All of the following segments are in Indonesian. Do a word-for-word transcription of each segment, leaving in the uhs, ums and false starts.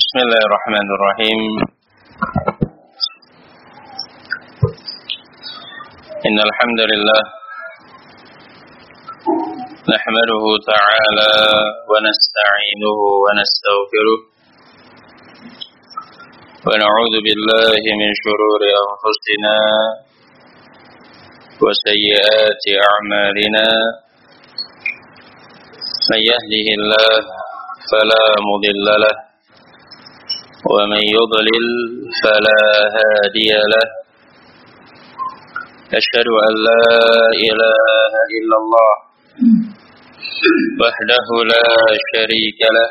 Bismillahirrahmanirrahim. Innal hamdalillah nahmaduhu ta'ala wa nasta'inuhu wa nastaghfiruh wa na'udzu billahi min shururi anfusina wa sayyiati a'malina. May yahdihillahu fala mudilla lahu ومن يضلل فلا هادي له. أشهد أن لا إله إلا الله وحده لا شريك له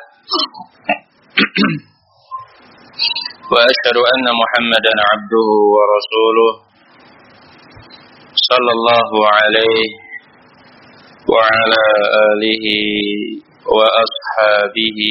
وأشهد أن محمدا عبده ورسوله صلى الله عليه وعلى آله وأصحابه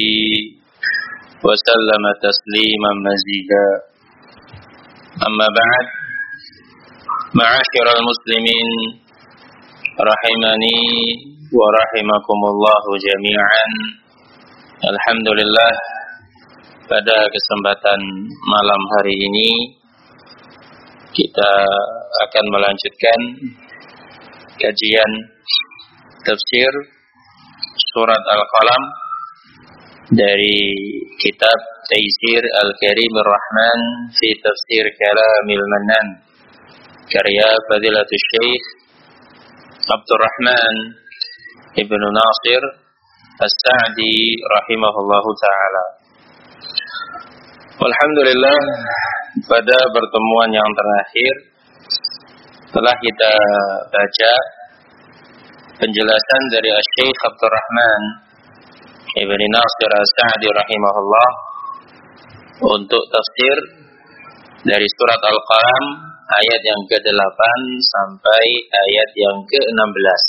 وسلم تسليما مزيدا. أما بعد، معاشر المسلمين rahimani wa rahimakumullah jami'an. Alhamdulillah, pada kesempatan malam hari ini kita akan melanjutkan kajian tafsir surat Al-Qalam dari kitab Taisir Al-Karimir Rahman fi Tafsir Kalamil Mannan, karya Fadilatul Syekh Abdurrahman Ibnu Nasir As-Sa'di rahimahullahu ta'ala. Alhamdulillah, pada pertemuan yang terakhir telah kita baca penjelasan dari Syekh Abdurrahman Ibnu Nasir As-Sa'di rahimahullah untuk tafsir dari surat Al-Qalam ayat yang ke-delapan sampai ayat yang ke-enam belas.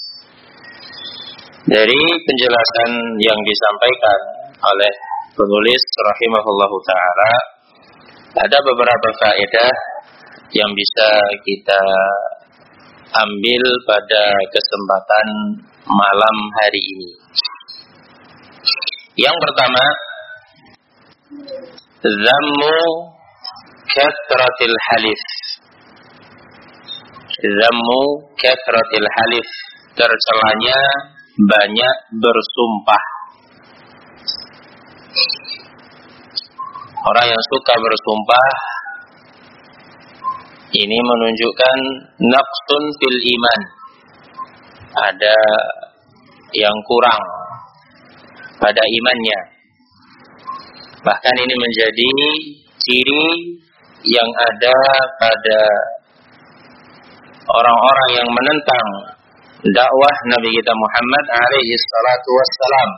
Dari penjelasan yang disampaikan oleh penulis rahimahullahu ta'ala, ada beberapa faedah yang bisa kita ambil pada kesempatan malam hari ini. Yang pertama, zammu kathratil halif. Zammu kathratil halif, tercelanya banyak bersumpah. Orang yang suka bersumpah ini menunjukkan naqsun fil iman, ada yang kurang pada imannya. Bahkan ini menjadi ciri yang ada pada orang-orang yang menentang dakwah Nabi kita Muhammad alaihi salatu wassalam,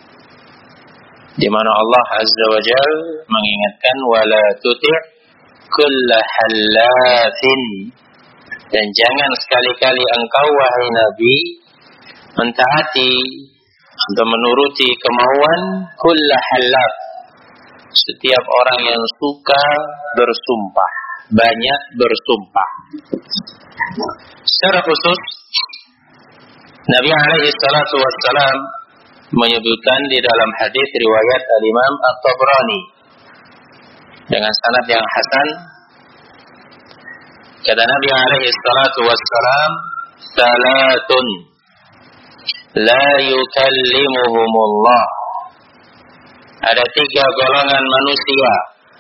di mana Allah azza wa jalla mengingatkan wala tuti' kulla halafin, dan jangan sekali-kali engkau wahai Nabi mentaati atau menuruti kemauan kulla halaf, setiap orang yang suka bersumpah, banyak bersumpah. Secara khusus Nabi alaihi salatu wassalam menyebutkan di dalam hadis riwayat Al-Imam At-Tabrani dengan sanad yang hasan, kata Nabi alaihi salatu wassalam, salatun la yukallimuhumullah, ada tiga golongan manusia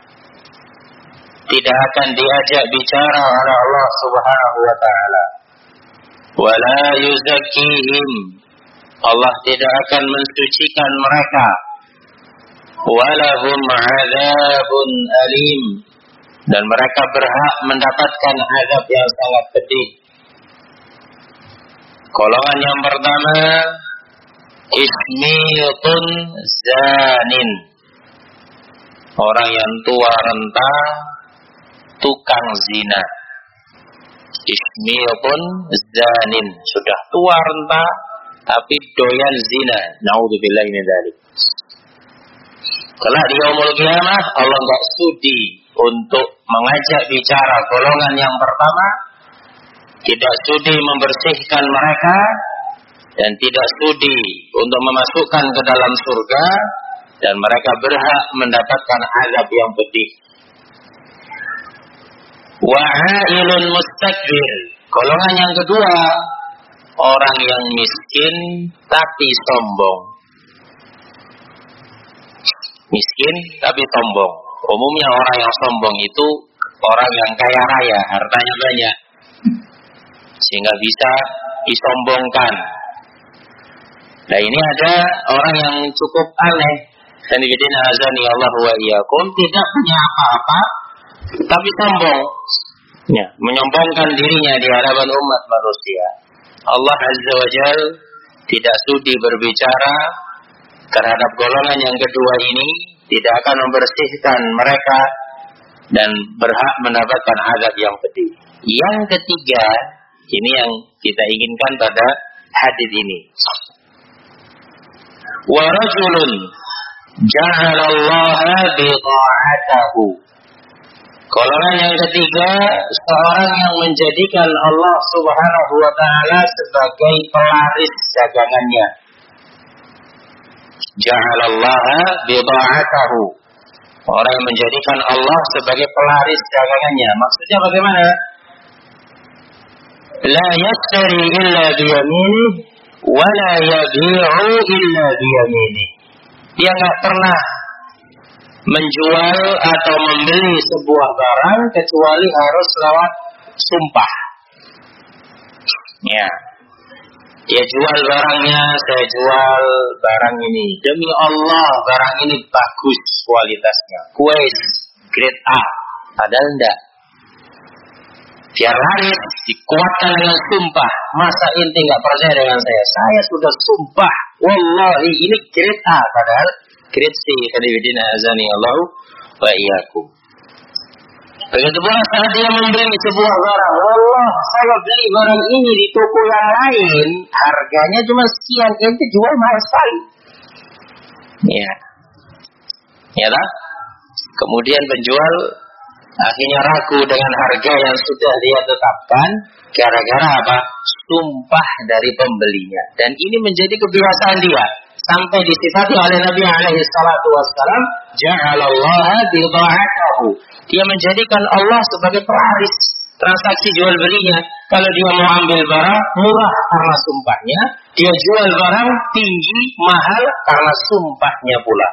tidak akan diajak bicara oleh Allah subhanahu wa ta'ala. Wala yuzakkihim, Allah tidak akan mensucikan mereka. Walahum azabun alim, dan mereka berhak mendapatkan azab yang sangat pedih. Golongan yang pertama, ismitun zanin, orang yang tua renta, tukang zina. Ismitun zanin, sudah tua renta tapi doyan zina. Naudzubillahi min dzalik. Kelak di yaumul qiyamah Allah enggak sudi untuk mengajak bicara golongan yang pertama, tidak sudi membersihkan mereka, dan tidak sudi untuk memasukkan ke dalam surga dan mereka berhak mendapatkan azab yang pedih. Wa'ailun mustakbir, golongan yang kedua, orang yang miskin tapi sombong. Miskin tapi sombong. Umumnya orang yang sombong itu orang yang kaya raya, hartanya banyak, sehingga bisa disombongkan. Nah, ini ada orang yang cukup aneh. Sanibidina azani Allah wa iyyakum, tidak punya apa-apa tapi sombong. Ya, menyombongkan dirinya di hadapan umat manusia. Allah Azza wa Jal tidak sudi berbicara terhadap golongan yang kedua ini, tidak akan membersihkan mereka dan berhak mendapatkan azab yang pedih. Yang ketiga, ini yang kita inginkan pada hadis ini. Wa rajulun ja'alallaha bida'atahu. Golongan yang ketiga, seorang yang menjadikan Allah Subhanahu wa taala sebagai pelaris dagangannya. Ja'alallaha bida'atahu. Orang yang menjadikan Allah sebagai pelaris dagangannya. Maksudnya bagaimana? La yashtari illa biyaminih wa la yabi'u illa biyaminih. Dia enggak pernah menjual atau membeli sebuah barang kecuali harus lewat sumpah. Ya. Dia jual barangnya, saya jual barang ini. Demi Allah, barang ini bagus kualitasnya. Kues, grade A. Padahal enggak. Biar laris, dikuatkan dengan sumpah. Masa inti enggak percaya dengan saya? Saya sudah sumpah. Wallahi, ini grade A. Padahal grade C. Khadibidina azani Allah wa iyyakum. Begitu pula saat dia membeli sebuah barang, Allah, saya beli barang ini di toko yang lain, harganya cuma sekian, ente jual mahal sekali. Ya, ya lah. Kemudian penjual akhirnya ragu dengan harga yang sudah dia tetapkan, gara-gara apa? Sumpah dari pembelinya. Dan ini menjadi kebiasaan dia. Sampai disifati oleh Nabi alaihi salatu wassalam, ja'alallaha bida'atahu. Dia menjadikan Allah sebagai pelaris transaksi jual belinya. Kalau dia mau ambil barang murah karena sumpahnya, dia jual barang tinggi mahal karena sumpahnya pula.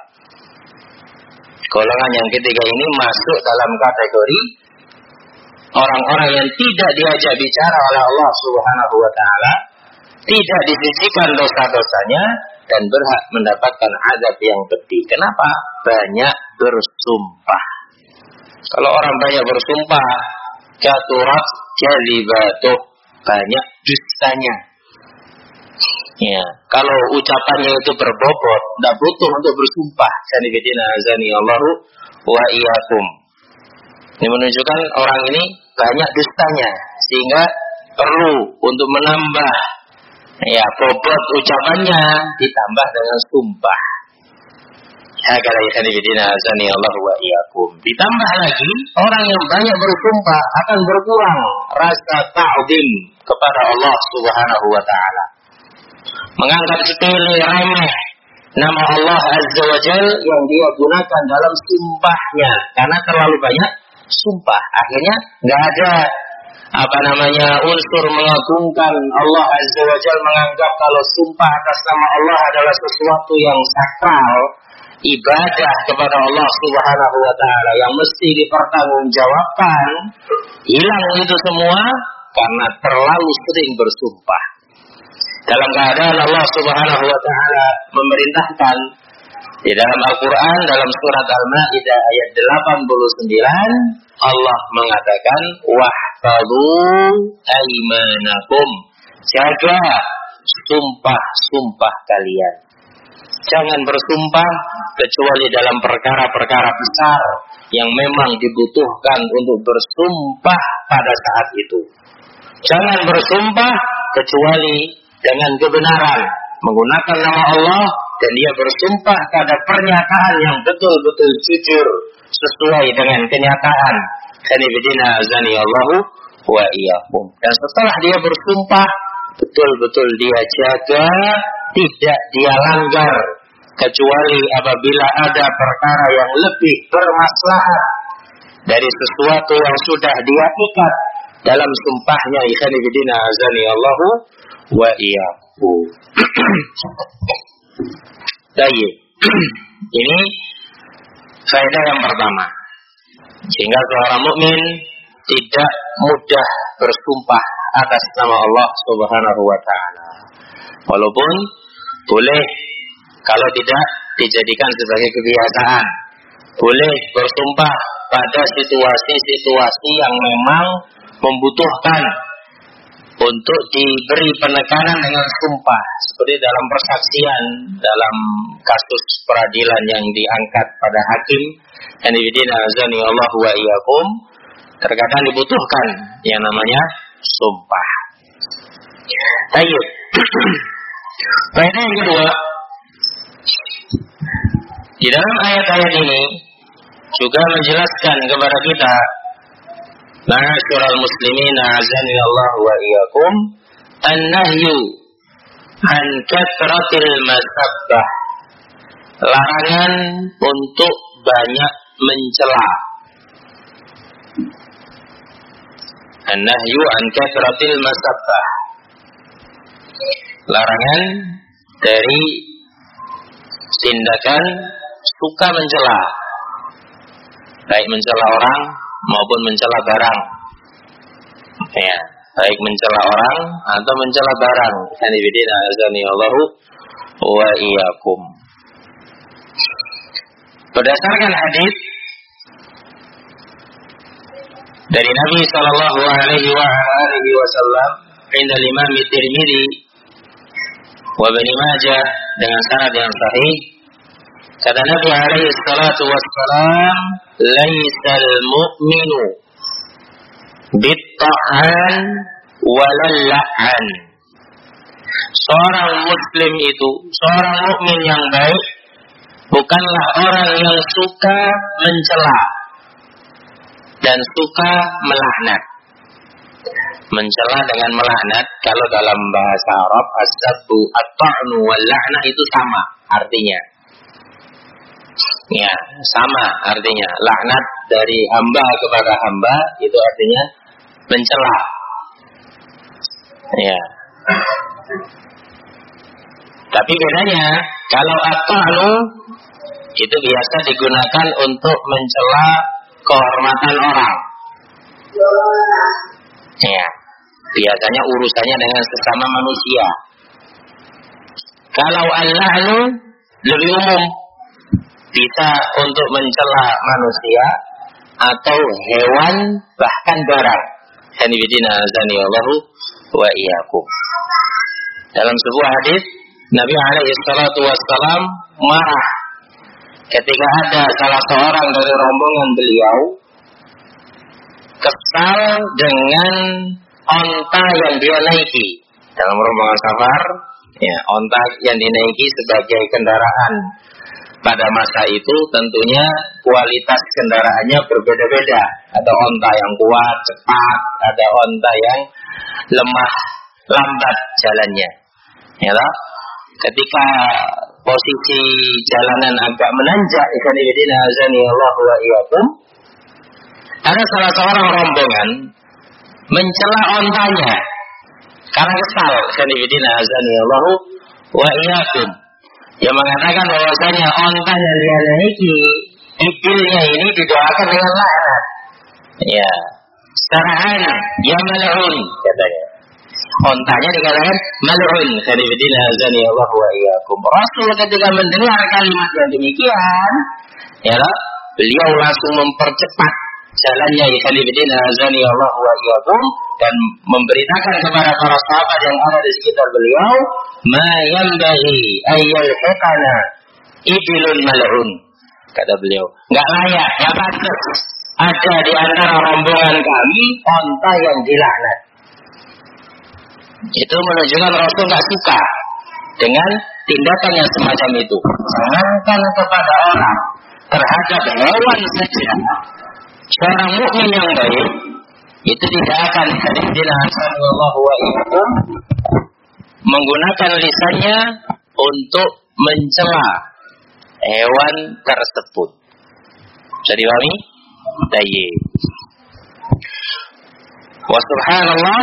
Golongan yang ketiga ini masuk dalam kategori orang-orang yang tidak diajak bicara oleh Allah Subhanahu wa taala, tidak disisihkan dosa-dosanya, dan berhak mendapatkan azab yang pedih. Kenapa? Banyak bersumpah. Kalau orang banyak bersumpah, katurat jalibatuh, banyak dustanya. Ya, kalau ucapannya itu berbobot, tidak butuh untuk bersumpah. Sanibidina azani Allahu wa iyyakum. Ini menunjukkan orang ini banyak dustanya, sehingga perlu untuk menambah ya bobot ucapannya ditambah dengan sumpah. Hakala ikhwanifidina azani Allah wa iyyakum. Ditambah lagi orang yang banyak bersumpah akan berkurang rasa ta'zim kepada Allah Subhanahu wa taala. Menganggap sepele, remeh nama Allah Azza wa Jal yang dia gunakan dalam sumpahnya, karena terlalu banyak sumpah. Akhirnya enggak ada apa namanya unsur mengagungkan Allah Azza wa Jal, menganggap kalau sumpah atas nama Allah adalah sesuatu yang sakral, ibadah kepada Allah Subhanahu wa taala yang mesti dipertanggungjawabkan. Hilang itu semua karena terlalu sering bersumpah. Dalam keadaan Allah Subhanahu wa taala memerintahkan di dalam Al-Qur'an dalam surat Al-Maidah ayat delapan puluh sembilan, Allah mengatakan wahfadzu aymanakum, jaga sumpah-sumpah kalian. Jangan bersumpah kecuali dalam perkara-perkara besar yang memang dibutuhkan untuk bersumpah pada saat itu. Jangan bersumpah kecuali dengan kebenaran, menggunakan nama Allah, dan dia bersumpah pada pernyataan yang betul-betul jujur sesuai dengan kenyataan. Khanifidina azani Allahu wa iyyakum. Dan setelah dia bersumpah, betul-betul dia jaga, tidak dia langgar. kecuali apabila ada perkara yang lebih bermaslahat dari sesuatu yang sudah dia ikat dalam sumpahnya. Ikhwan fillah azani Allahu wa iyyakum. Baik. Ini faedah yang pertama. Sehingga seorang mukmin tidak mudah bersumpah atas nama Allah Subhanahu wa taala. Walaupun boleh kalau tidak dijadikan sebagai kebiasaan. Boleh bersumpah pada situasi-situasi yang memang membutuhkan untuk diberi penekanan dengan sumpah, seperti dalam persaksian, dalam kasus peradilan yang diangkat pada hakim. Anibidina azani Allah wa iyyakum, terkadang dibutuhkan yang namanya sumpah. Ayo. Faedah yang kedua, di dalam ayat-ayat ini juga menjelaskan kepada kita, ma'asyiral muslimin azani Allah wa iyyakum, an-nahyu an kathratil masabbah, larangan untuk banyak mencela. An-nahyu an kathratil masabbah, larangan dari tindakan suka mencela, baik mencela orang maupun mencela barang. Ya, baik mencela orang atau mencela barang. Anibidina azani Allahu wa iyyakum. Berdasarkan hadis dari Nabi sallallahu alaihi wa alihi wasallam, inda Imam Tirmidzi wa Ibnu Majah dengan sanad yang sahih, kata Nabi alaihi salatu wassalam, laisal mu'minu bit-ta'an walal la'an. Seorang muslim itu, seorang mukmin yang baik, bukanlah orang yang suka mencela dan suka melaknat. Mencela dengan melaknat, kalau dalam bahasa Arab, as-sabbu at-ta'nu wal la'nah itu sama artinya. Ya, sama artinya. Laknat dari hamba kepada hamba itu artinya mencela. Ya. Tapi bedanya, kalau at-ta'nu itu biasa digunakan untuk mencela kehormatan orang. Ya. Biasanya urusannya dengan sesama manusia. Kalau al-la'nu lebih umum, bisa untuk mencela manusia atau hewan, bahkan barang. Hanifidina azani Allahu wa iyyakum. Dalam sebuah hadis, Nabi alaihi salatu wassalam marah ketika ada salah seorang dari rombongan beliau kesal dengan onta yang dia naiki dalam rombongan safar. Ya, onta yang dinaiki sebagai kendaraan pada masa itu tentunya kualitas kendaraannya berbeda-beda. Ada onta yang kuat, cepat, ada onta yang lemah, lambat jalannya. Ya, ketika posisi jalanan agak menanjak, ikan ibadina azani Allah wa iyyakum, ada salah seorang rombongan mencela ontanya karena kesal, ikan ibadina azani Allah wa iyyakum, yang mengatakan bahwasanya onta yang dia naiki, ibilnya ini didoakan dengan laknat. Ya, sarhan ya mal'un katanya. Ontanya dikatakan mal'un. Khalifidina azani Allah wa iyyakum. Rasul ketika mendengar kalimat yang demikian, ya, beliau langsung mempercepat jalannya, ya Khalifidina azani Allah wa iyyakum, dan memberitakan kepada para sahabat yang ada di sekitar beliau, ma yanbaghi ayyal haqana ibilun mal'un. Kata beliau, enggak layak, enggak pantas ada di antara rombongan kami onta yang dilaknat. Itu menunjukkan Rasul enggak suka dengan tindakan yang semacam itu. Jangankan kepada orang, terhadap hewan saja, seorang mukmin yang baik itu tidak akan sallallahu alaihi wasallam menggunakan lisannya untuk mencela hewan tersebut. Bisa dipahami? Tayyib. Wa subhanallah,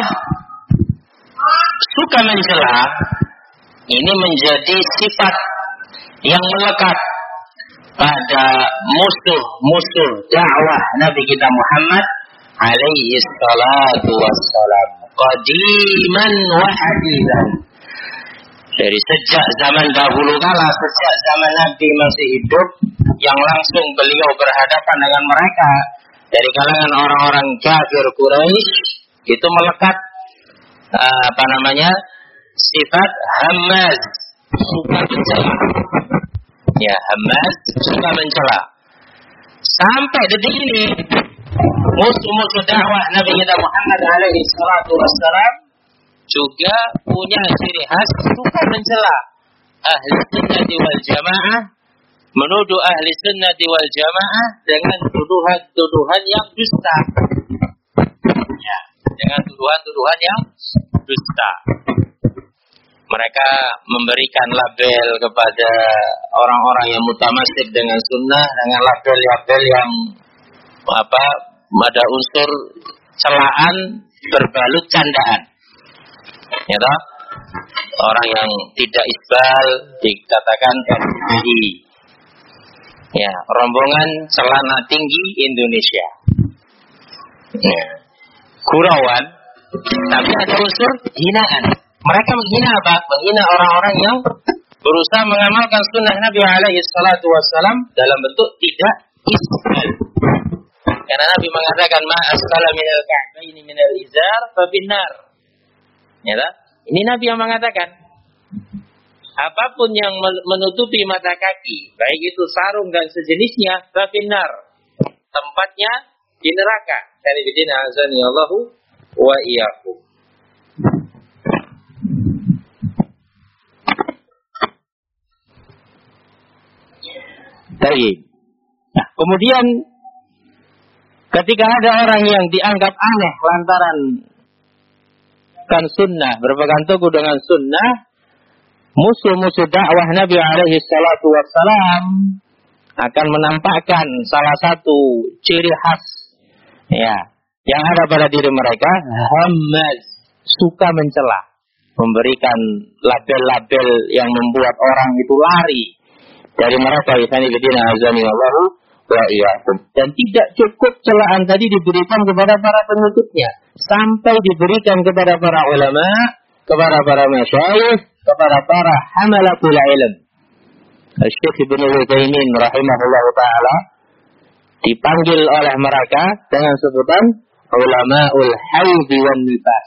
suka mencela ini menjadi sifat yang melekat pada musuh-musuh dakwah Nabi kita Muhammad alaihi salatu wassalam, qadiman wa hadithan. Dari sejak zaman dahulu kala, sejak zaman Nabi masih hidup, yang langsung beliau berhadapan dengan mereka dari kalangan orang-orang kafir Quraisy, itu melekat uh, apa namanya sifat hammaz, suka mencela. Ya, hammaz, suka mencela. Sampai detik ini musuh-musuh dakwah Nabi kita Muhammad alaihi salatu wassalam juga punya ciri khas suka mencela ahli sunnati wal jamaah, menuduh ahli sunnati wal jamaah dengan tuduhan-tuduhan yang dusta. Ya, dengan tuduhan-tuduhan yang dusta. Mereka memberikan label kepada orang-orang yang mutamassik dengan sunnah dengan label-label yang apa, ada unsur celaan berbalut candaan. Ya toh? Orang yang tidak isbal dikatakan R T I. Ya, rombongan celana tinggi Indonesia. Ya. Gurauan, tapi ada unsur hinaan. Mereka menghina apa? Menghina orang-orang yang berusaha mengamalkan sunnah Nabi alaihi salatu wassalam dalam bentuk tidak isbal. Karena Nabi mengatakan ma asfala minal ka'baini minal izar fa finnar. Ya, ini Nabi yang mengatakan apapun yang menutupi mata kaki, baik itu sarung dan sejenisnya, fa finnar, tempatnya di neraka. Dari bidina azani Allahu wa iyyakum. Baik. Nah, kemudian ketika ada orang yang dianggap aneh lantaran kan sunnah, berpegang teguh dengan sunnah, musuh-musuh dakwah Nabi alaihi salatu wassalam akan menampakkan salah satu ciri khas ya yang ada pada diri mereka, hammaz, suka mencela, memberikan label-label yang membuat orang itu lari dari mereka. Isani bidina azani Allahu wa iyyakum. Dan tidak cukup celaan tadi diberikan kepada para pengikutnya, sampai diberikan kepada para ulama, kepada para masyayikh, kepada para hamalatul ilm. Syekh Ibnu Utsaimin rahimahullah taala dipanggil oleh mereka dengan sebutan ulamaul haid wan nifas.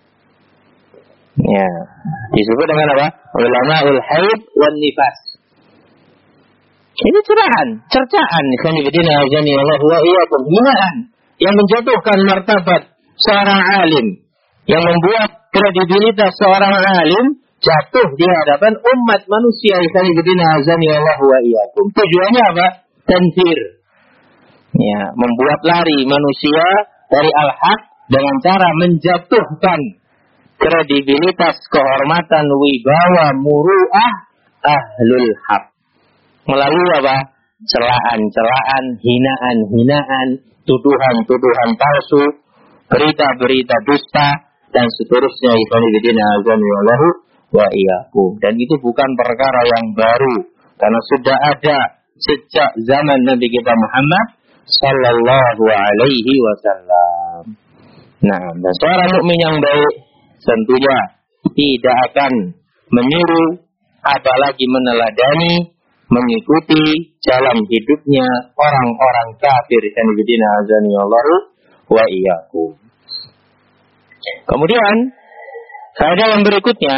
Ya, disebut dengan apa? Ulamaul haid wan nifas. Ini curahan, cercaan, ikhwanifidina azani Allah wa iyyakum, hinaan yang menjatuhkan martabat seorang alim, yang membuat kredibilitas seorang alim jatuh di hadapan umat manusia, ikhwanifidina azani Allah wa iyyakum. Tujuannya apa? Tanfir. Ya, membuat lari manusia dari al-haq dengan cara menjatuhkan kredibilitas, kehormatan, wibawa, muru'ah ahlul haq. Melalui apa? Celaan-celaan, hinaan-hinaan, tuduhan-tuduhan palsu, berita-berita dusta, dan seterusnya. Ikhwanifidina azanillahu wa iyyakum. Dan itu bukan perkara yang baru, karena sudah ada sejak zaman Nabi kita Muhammad sallallahu alaihi wasallam. Nah, dan seorang mukmin yang baik tentunya tidak akan menyuruh, apalagi meneladani, mengikuti jalan hidupnya orang-orang kafir. Ikhwanifidina azanillahu wa iyyakum. Kemudian faedah yang berikutnya,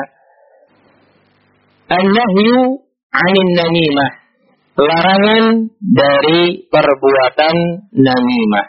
an-nahyu 'anil namimah, larangan dari perbuatan namimah.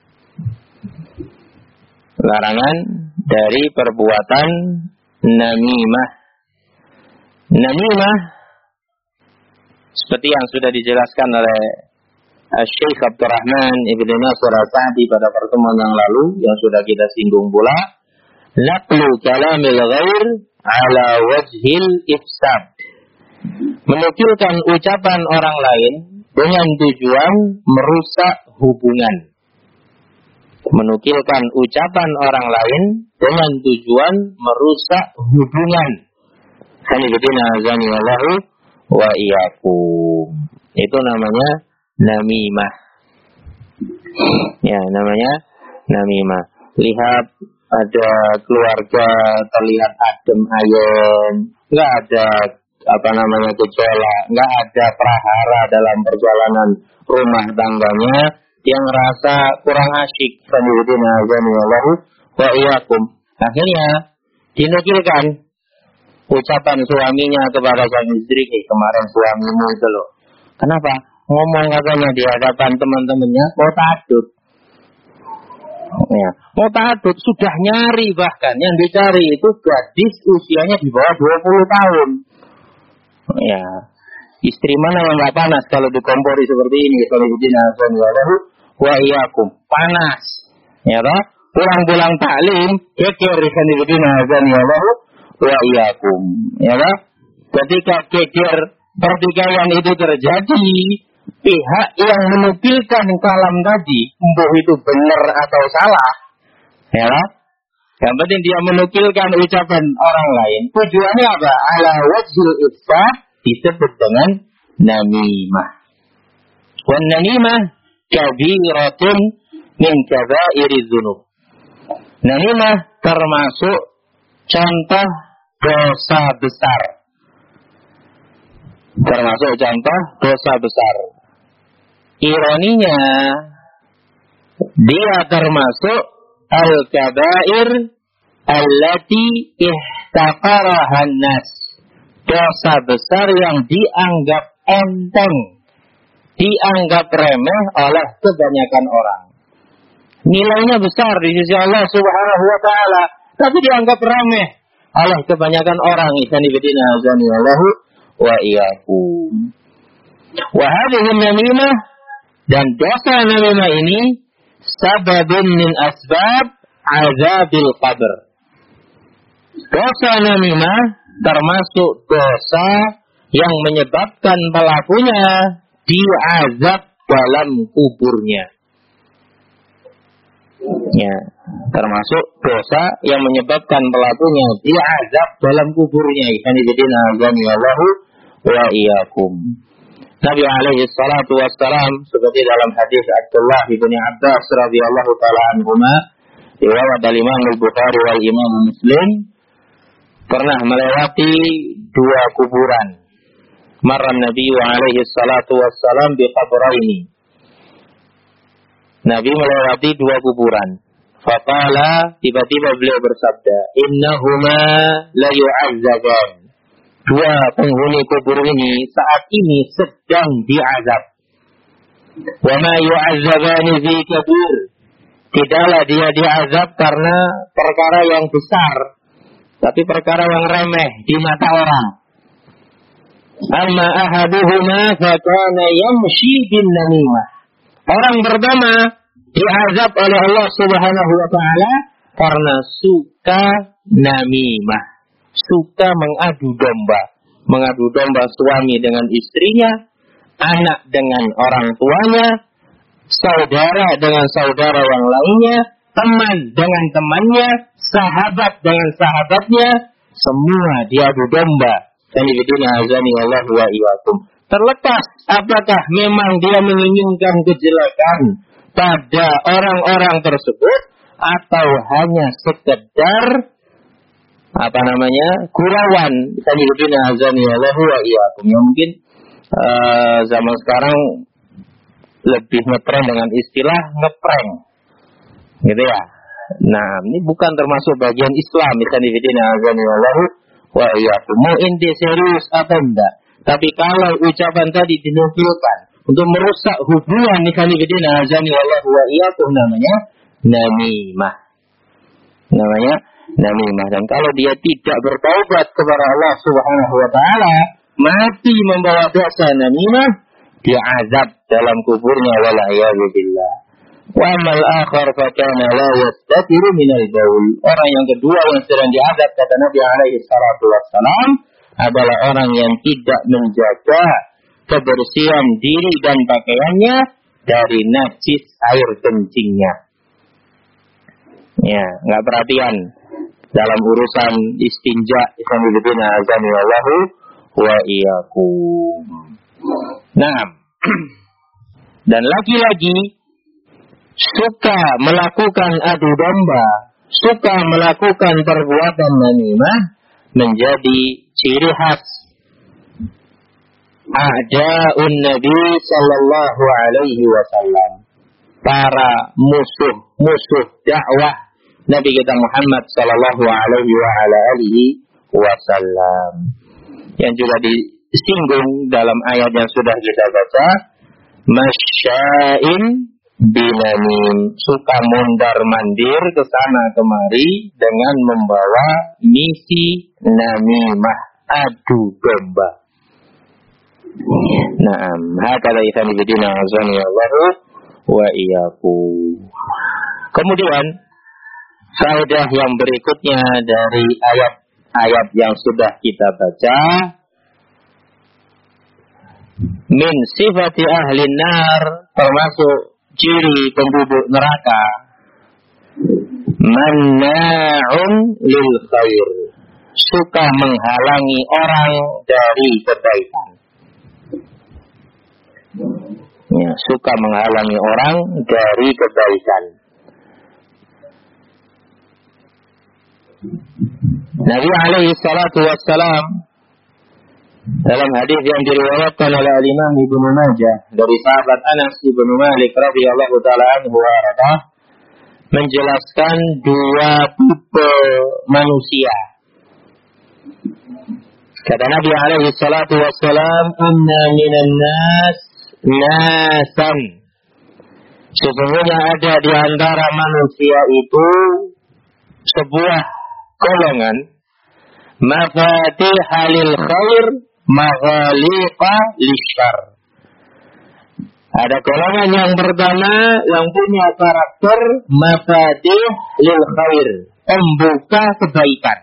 Larangan dari perbuatan namimah. Namimah seperti yang sudah dijelaskan oleh Syekh Abdurrahman Ibnu Nasir As-Sa'di pada pertemuan yang lalu, yang sudah kita singgung pula, naqlu kalamil ghair ala wajhil ifsad, menukilkan ucapan orang lain dengan tujuan merusak hubungan. Menukilkan ucapan orang lain dengan tujuan merusak hubungan. Hanifidina azani wallahu wa iyyakum. Itu namanya namimah. Ya, namanya namimah. Lihat ada keluarga terlihat adem ayem, nggak ada apa namanya gejolak, nggak ada prahara dalam perjalanan rumah tangganya, yang ngerasa kurang asyik. Hanifidina azani wallahu wa iyyakum. Akhirnya dinukilkan ucapan suaminya kepada sang istri, eh, kemarin suamimu itu loh, kenapa ngomong katanya di hadapan teman-temannya mau ta'adud. Ya, mau ta'adud sudah nyari, bahkan yang dicari itu gadis usianya di bawah dua puluh tahun. Ya, istri mana yang nggak panas kalau dikompori seperti ini? Sallallahu wa iyyakum, panas. Ya toh, pulang-pulang taklim geger sallallahu wa iyyakum. Ya toh, ketika geger pertikaian itu terjadi, pihak yang menukilkan kalam tadi, entah itu benar atau salah, ya, yang penting dia menukilkan ucapan orang lain. Tujuannya apa? Ala wajhil ifsah, disebut dengan namimah. Wan namimah kabiratun min kabairi dzunub. Namimah termasuk contoh dosa besar. Termasuk contoh dosa besar. Ironinya, dia termasuk al-kabair allati ihtaqarahan nas. Dosa besar yang dianggap enteng, dianggap remeh oleh kebanyakan orang. Nilainya besar di sisi Allah Subhanahu wa taala, tapi dianggap remeh oleh kebanyakan orang. Ikhwanifidina azani Allahu wa iyyakum. Wa hadhihi namimah, dan dosa namimah ini sababun min asbab azabil qabr. Dosa namimah termasuk dosa yang menyebabkan pelakunya diazab dalam kuburnya. Ya, termasuk dosa yang menyebabkan pelakunya diazab dalam kuburnya. Ikhwanifidina azani Allahu wa iyyakum. Nabi alaihi salatu wassalam seperti dalam hadis Abdullah bin Abbas radhiyallahu taala anhuma, riwayat dari Imam Al-Bukhari wal Imam Muslim, pernah melewati dua kuburan. Marra Nabi alaihi salatu wassalam bi qabraini. Nabi melewati dua kuburan. Faqala, tiba-tiba beliau bersabda, innahuma la yu'azzaban. Dua penghuni kubur ini saat ini sedang diazab. Wa ma yu'azzabani fi kabir. Tidaklah dia diazab karena perkara yang besar, tapi perkara yang remeh di mata orang. Amma ahaduhuma fakana yamshi bin namimah. Orang pertama diazab oleh Allah Subhanahu wa taala karena suka namimah, suka mengadu domba, mengadu domba suami dengan istrinya, anak dengan orang tuanya, saudara dengan saudara yang lainnya, teman dengan temannya, sahabat dengan sahabatnya, semua diadu domba. Sanibidina azani wallahu wa iyyakum. Terlepas apakah memang dia menginginkan kejelekan pada orang-orang tersebut atau hanya sekedar apa namanya gurauan. Sanibidina azani wallahu wa iyyakum. Ya, mungkin uh, zaman sekarang lebih ngetren dengan istilah ngeprank, gitu ya. Nah, ini bukan termasuk bagian Islam. Sanibidina azani wallahu wa iyyakum. Mau inti serius atau enggak, tapi kalau ucapan tadi dinukilkan untuk merusak hubungan ikhwanifidina azani wallahu wa iyyakum, namanya namimah. Namanya namimah. Dan kalau dia tidak bertaubat kepada Allah Subhanahu wa taala, mati membawa dosa namimah, dia azab dalam kuburnya wal a'yadu billah. Wa amal akhar fa kana la yastatiru minal baul. Orang yang kedua yang sedang diazab, kata Nabi alaihi salatu wassalam, adalah orang yang tidak menjaga kebersihan diri dan pakaiannya dari najis air kencingnya. Ya, nggak perhatian dalam urusan istinja. Ikhwanifidina azani wallahu wa iyyakum. Nah, dan lagi-lagi suka melakukan adu domba, suka melakukan perbuatan namimah menjadi ciri khas a'da'un Nabi sallallahu alaihi wasallam, para musuh-musuh dakwah Nabi kita Muhammad sallallahu alaihi wa ala alihi wasallam, yang juga disinggung dalam ayat yang sudah kita baca, masya'in binamim, suka mondar-mandir ke sana kemari dengan membawa misi namimah, adu domba. Naam, hakala ikhwan fillah azani Allah wa iyyakum. Kemudian faedah yang berikutnya dari ayat-ayat yang sudah kita baca, min sifati ahli nar, termasuk ciri penduduk neraka, manna'un lil khair, suka menghalangi orang dari kebaikan. Ya, suka menghalangi orang dari kebaikan. Nabi alaihi salatu wassalam dalam hadis yang diriwayatkan oleh Imam Ibnu Majah dari sahabat Anas Ibnu Malik radhiyallahu taala anhu wa arda, menjelaskan dua tipe manusia. Kata Nabi alaihi salatu wassalam, "Inna minan nas nasan." Sesungguhnya ada di antara manusia itu sebuah golongan, mafatihah lil khair maghaliqa lisyar. Ada golongan yang pertama yang punya karakter mafatih lil khair, pembuka kebaikan.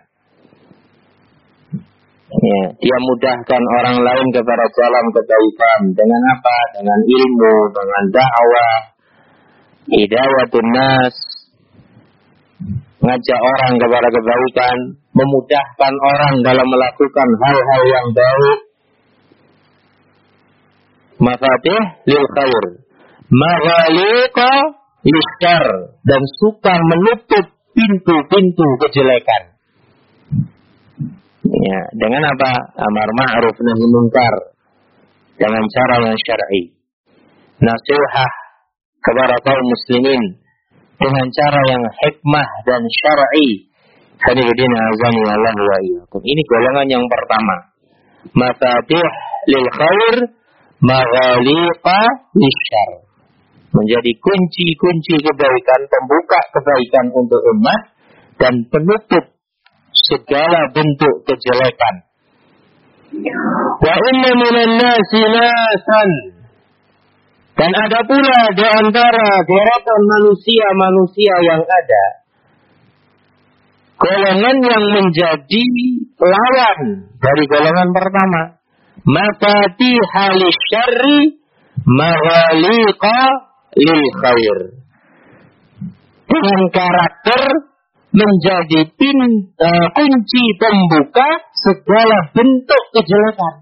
Ya, dia mudahkan orang lain kepada jalan kebaikan dengan apa? Dengan ilmu, dengan dakwah, hidayatun nas, ngajak orang kepada kebaikan, memudahkan orang dalam melakukan hal-hal yang baik. Mafatih lil khair, maghaliqa lisyar, dan suka menutup pintu-pintu kejelekan. Ya, dengan apa? Amar ma'ruf nahi munkar, dengan cara yang syar'i. Nasihat kepada kaum muslimin dengan cara yang hikmah dan syar'i. Hadirin azani Allah wa iyyakum. Ini golongan yang pertama. Mafatih lil khair maghaliqa lisyar. Menjadi kunci-kunci kebaikan, pembuka kebaikan untuk umat dan penutup segala bentuk kejelekan. Wa inna minan nasi nasan, dan ada pula di antara deretan manusia-manusia yang ada golongan yang menjadi lawan dari golongan pertama. Mafatihah lisyarri maghaliqa lil khair, dengan karakter menjadi pin, uh, kunci pembuka segala bentuk kejelekan.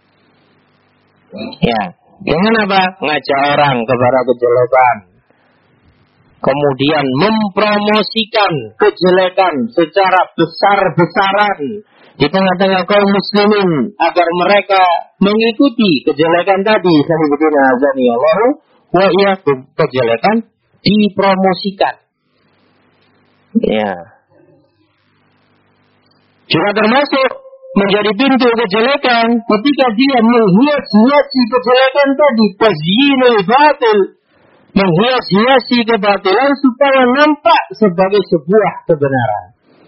Ya, dengan apa? Ngajak orang kepada kejelekan, kemudian mempromosikan kejelekan secara besar-besaran di tengah-tengah kaum muslimin agar mereka mengikuti kejelekan tadi. Sabibudina azani Allah wa iyyakum, kejelekan dipromosikan. Ya, juga termasuk menjadi pintu kejelekan ketika dia menghias-hiasi kejelekan tadi, tazyinul batil, menghias-hiasi kebatilan supaya nampak sebagai sebuah kebenaran.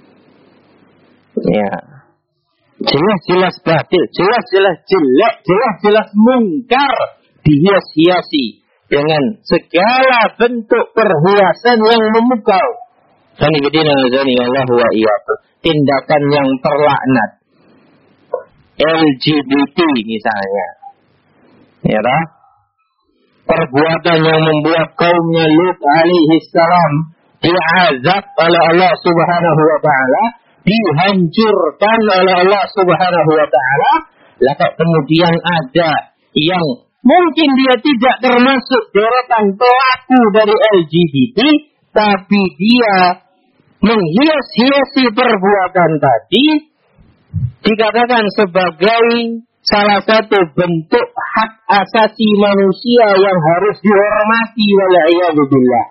Ya, jelas-jelas batil, jelas-jelas jelek, jelas-jelas mungkar, dihias-hiasi dengan segala bentuk perhiasan yang memukau. Tindakan yang terlaknat. L G B T misalnya. Ya tak? Perbuatan yang membuat kaumnya Lut alaihi salam diazab oleh Allah Subhanahu wa taala, dihancurkan oleh Allah Subhanahu wa taala, lalu kemudian ada yang mungkin dia tidak termasuk deretan pelaku dari L G B T, tapi dia menghias-hiasi perbuatan tadi, dikatakan sebagai salah satu bentuk hak asasi manusia yang harus dihormati wal'iyadzubillah.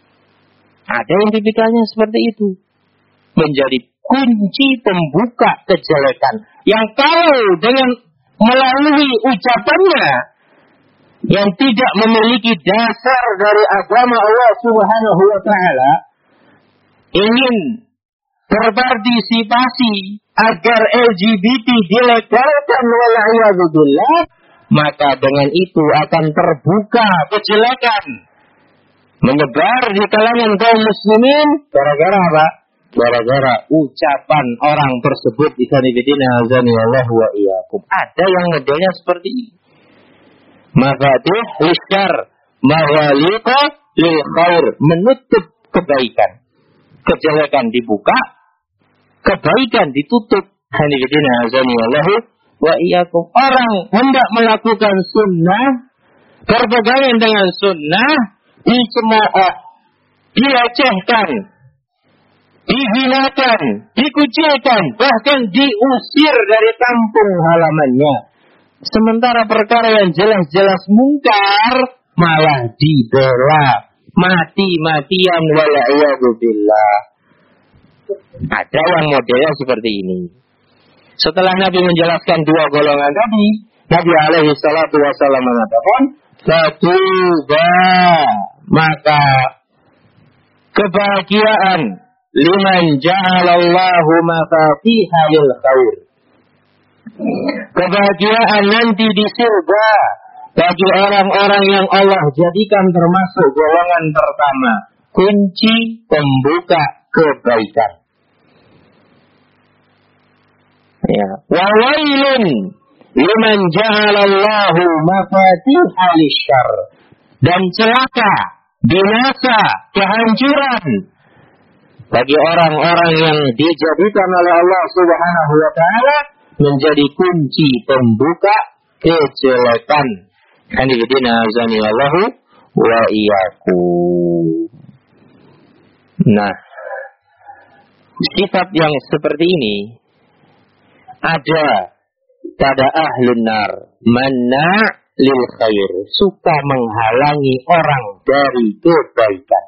Ada yang tipikalnya seperti itu. Menjadi kunci pembuka kejelekan. Yang kalau dengan melalui ucapannya yang tidak memiliki dasar dari agama Allah Subhanahu wa taala, ingin berpartisipasi agar L G B T dilegalkan wal'iyadzubillah, maka dengan itu akan terbuka kejelekan menyebar di kalangan kaum muslimin. Gara-gara apa? Gara-gara ucapan orang tersebut. Ikhwanifidina azani Allah wa iyyakum. Ada yang modelnya seperti ini. Mafatih lisyar, maghaliqa lil khair, menutup kebaikan. Kejelekan dibuka, kebaikan ditutup. Ikhwanifidina azani Allah wa iyyakum. Orang hendak melakukan sunnah, berpegangan dengan sunnah, dicemooh, dilecehkan, dihinakan, dikucilkan, bahkan diusir dari kampung halamannya. Sementara perkara yang jelas-jelas mungkar malah dibela mati-matian wal'iyadzubillah. Ada yang modelnya seperti ini. Setelah Nabi menjelaskan dua golongan tadi, Nabi alaihi salatu wasallam mengatakan, fatuba, maka kebahagiaan liman ja'alallahu mafatihah lil khair. Kebahagiaan nanti di surga bagi orang-orang yang Allah jadikan termasuk golongan pertama, kunci pembuka kebaikan. Ya, wa wailun liman ja'alallahu mafatihah lisyarr, dan celaka, binasa, kehancuran bagi orang-orang yang dijadikan oleh Allah Subhanahu wa taala menjadi kunci pembuka kejelekan. Hadirin azani Allah wa iyyakum. Nah, sifat yang seperti ini ada pada ahlun nar, manna' lil khair, suka menghalangi orang dari kebaikan.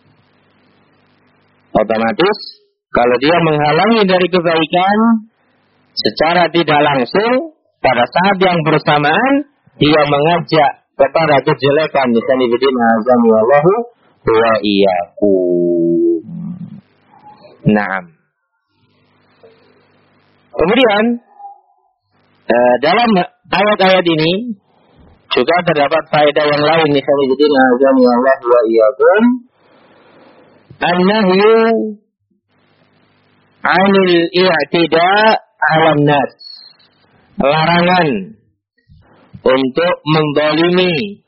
Otomatis kalau dia menghalangi dari kebaikan secara tidak langsung, pada saat yang bersamaan dia mengajak kepada kejelekan. Misalnya azami Allahu wa iyyakum. Naam. Kemudian eh, dalam ayat-ayat ini juga terdapat faedah yang lain. Misalnya azami Allahu wa iyyakum. An-nahyu 'anil i'tida' 'alan nas. Larangan untuk menzalimi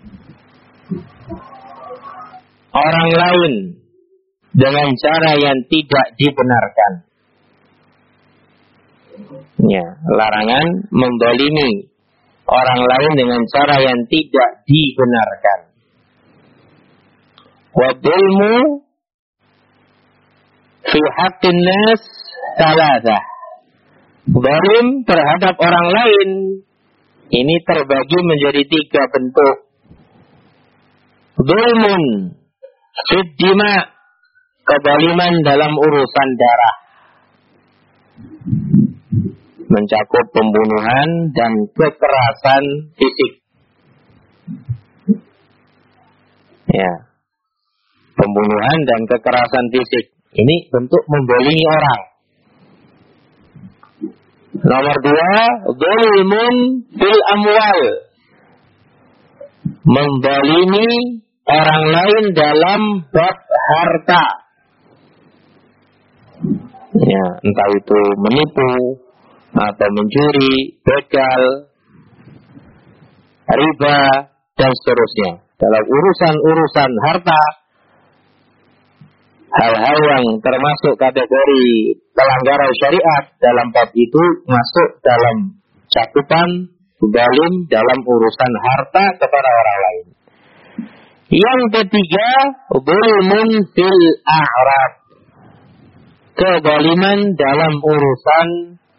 orang lain dengan cara yang tidak dibenarkan. Ya, larangan menzalimi orang lain dengan cara yang tidak dibenarkan. Wa dzulmu fi haqqin nas salasah. Zalim terhadap orang lain ini terbagi menjadi tiga bentuk. Dzulmun fid dima, kezaliman dalam urusan darah, mencakup pembunuhan dan kekerasan fisik. Ya, pembunuhan dan kekerasan fisik ini bentuk menzalimi orang. Nomor dua, dzulmun fil amwal, menzalimi orang lain dalam bab harta. Ya, entah itu menipu, atau mencuri, begal, riba, dan seterusnya. Dalam urusan-urusan harta, hal-hal yang termasuk kategori pelanggaran syariat dalam bab itu masuk dalam cakupan zalim dalam urusan harta kepada orang lain. Yang ketiga, zulmun fil a'rad, kezaliman dalam urusan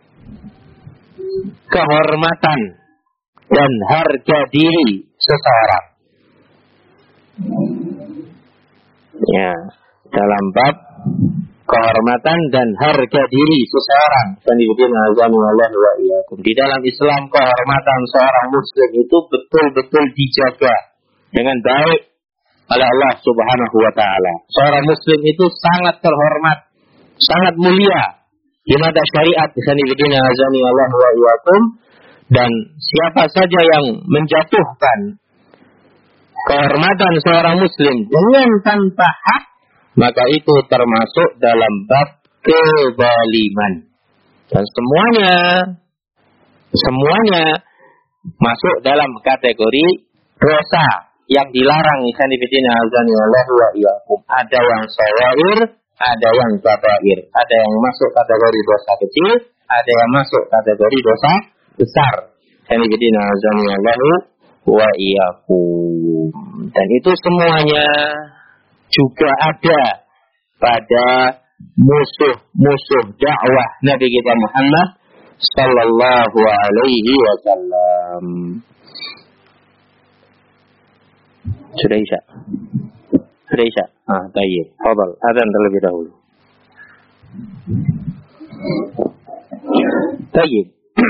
kehormatan dan harga diri seseorang. Ya, dalam bab kehormatan dan harga diri seseorang. Di dalam Islam, kehormatan seorang muslim itu betul-betul dijaga dengan baik oleh Allah Subhanahu wa taala. Seorang muslim itu sangat terhormat, sangat mulia di mata syariat. Dan siapa saja yang menjatuhkan kehormatan seorang muslim dengan tanpa hak, maka itu termasuk dalam bab kezaliman. Dan semuanya semuanya masuk dalam kategori dosa yang dilarang. Ada yang shawair, ada yang kabair. Ada yang masuk kategori dosa kecil, ada yang masuk kategori dosa besar. Dan itu semuanya juga ada pada musuh-musuh dakwah Nabi kita Muhammad sallallahu alaihi wasallam. Sudah isya? Sudah isya? Ah, baik. Fadal, adzan terlebih dahulu. Baik.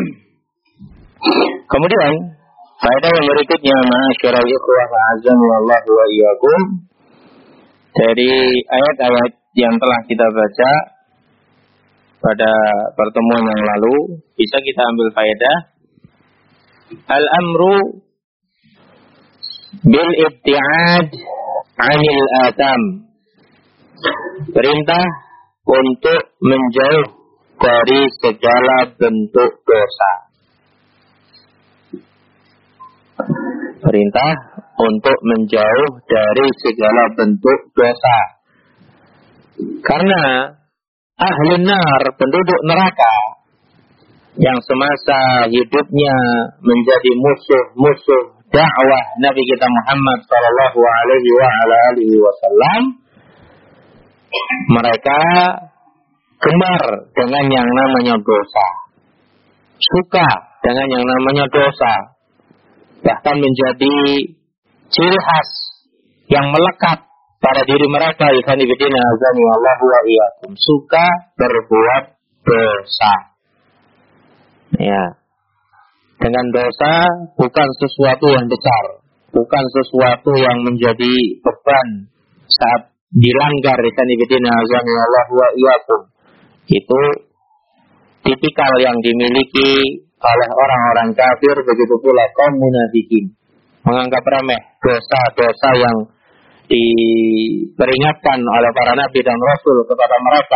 Kemudian faedah yang berikutnya, ma'asyiral ikhwah a'azzani Allah wa iyyakum, dari ayat-ayat yang telah kita baca pada pertemuan yang lalu, bisa kita ambil faedah. Al-amru bil ibti'ad 'anil atham. Perintah untuk menjauh dari segala bentuk dosa. Perintah untuk menjauh dari segala bentuk dosa. Karena ahli nar, penduduk neraka, yang semasa hidupnya menjadi musuh-musuh dakwah Nabi kita Muhammad sallallahu alaihi wasallam, mereka gemar dengan yang namanya dosa, suka dengan yang namanya dosa, bahkan menjadi ciri khas yang melekat pada diri mereka. Suka berbuat dosa. Ya, dengan dosa bukan sesuatu yang besar, bukan sesuatu yang menjadi beban saat dilanggar. Itu tipikal yang dimiliki oleh orang-orang kafir, begitu pula kaum munafikin, menganggap remeh dosa-dosa yang diperingatkan oleh para nabi dan rasul kepada mereka.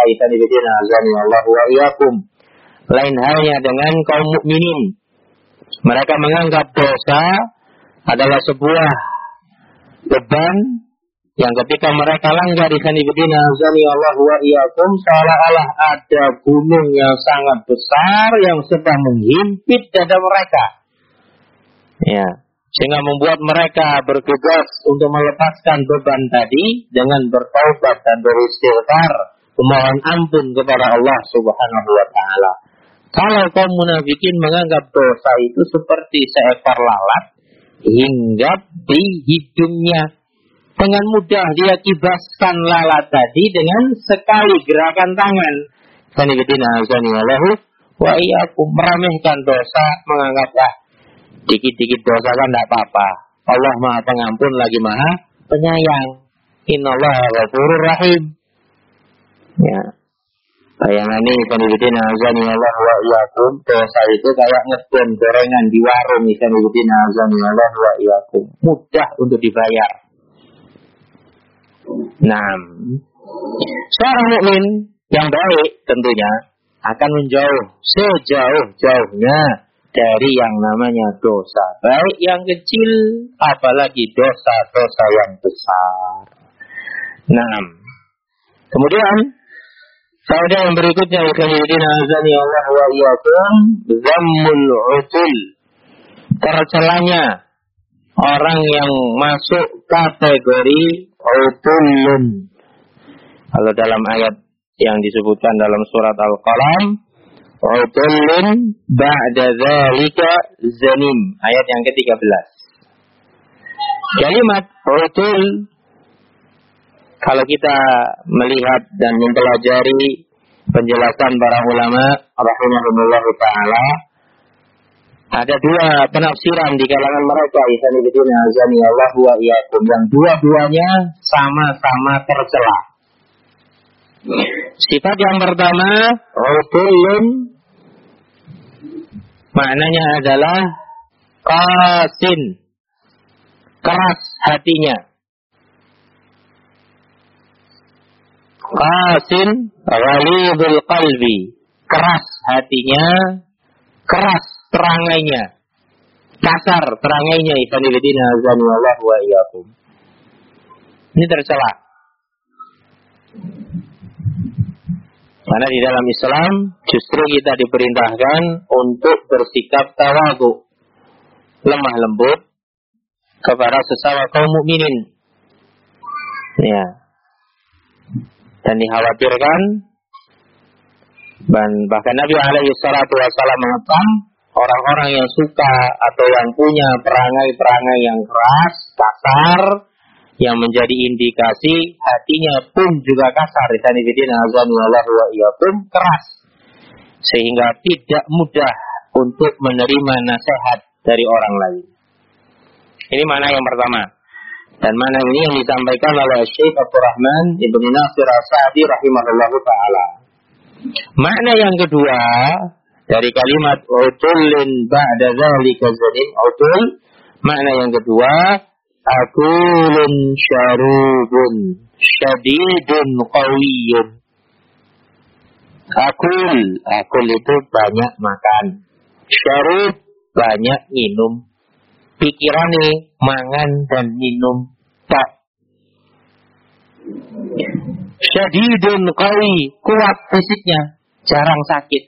Lain halnya dengan kaum mukminin, mereka menganggap dosa adalah sebuah beban yang ketika mereka langgar di sana, seolah-olah ada gunung yang sangat besar yang sedang menghimpit dada mereka. Ya, sehingga membuat mereka bergegas untuk melepaskan beban tadi dengan bertaubat dan beristighfar, memohon ampun kepada Allah Subhanahu wa taala. Kalau kaum munafikin menganggap dosa itu seperti seekor lalat hinggap di hidungnya. Dengan mudah dia kibaskan lalat tadi dengan sekali gerakan tangan. Wa iyyakum, meremehkan dosa, menganggap ah, dikit-dikit dosa kan tidak apa-apa. Allah Maha Pengampun lagi Maha Penyayang. Innallaha ghafurur rahim. Ya. Bayangan ini pendidikan azani Allah wa iyyakum, dosa itu kayak ngedon gorengan di warung. Pendidikan azani Allah wa iyyakum, mudah untuk dibayar. Nah, seorang mukmin yang baik tentunya akan menjauh sejauh-jauhnya dari yang namanya dosa, baik yang kecil apalagi dosa-dosa yang besar. Nah, kemudian faedah yang berikutnya, ikhwaniddin azani Allah wa iyyakum, zammul utul, tercelanya orang yang masuk kategori utulun. Kalau dalam ayat yang disebutkan dalam surat Al-Qalam, utulun ba'da dzalika zanim, ayat yang ketiga belas. Kalimat utul, kalau kita melihat dan mempelajari penjelasan para ulama rahimahumullah ta'ala, ada dua penafsiran di kalangan mereka, ikhwaniddin azani Allah wa iyyakum, yang dua-duanya sama-sama tercela. Sifat yang pertama, utulun, maknanya adalah qasin, keras hatinya. Qasin ghalidul qalbi, keras hatinya, keras perangainya, kasar perangainya, ikhwaniddin azani Allah wa iyyakum. Ini tercela. Karena di dalam Islam justru kita diperintahkan untuk bersikap tawadhu, lemah lembut kepada sesama kaum mukminin. Ya. Dan dikhawatirkan, dan bahkan Nabi alaihi salatu wasallam mengatakan, orang-orang yang suka atau yang punya perangai-perangai yang keras, kasar, yang menjadi indikasi hatinya pun juga kasar, ikhwaniddin azani Allah wa iyyakum, keras, sehingga tidak mudah untuk menerima nasihat dari orang lain. Ini makna yang pertama. Dan makna ini yang disampaikan oleh Syekh Abdul Rahman Ibn Nasir As-Sa'di rahimahullahu ta'ala. Makna yang kedua dari kalimat utulin ba'da dzalika zanim, utul, makna yang kedua, akulun syarubun syadidun qawiyun. Akul, akul itu banyak makan, syarub banyak minum, pikirane mangan dan minum tak. Syadidun qawi, kuat fisiknya, jarang sakit.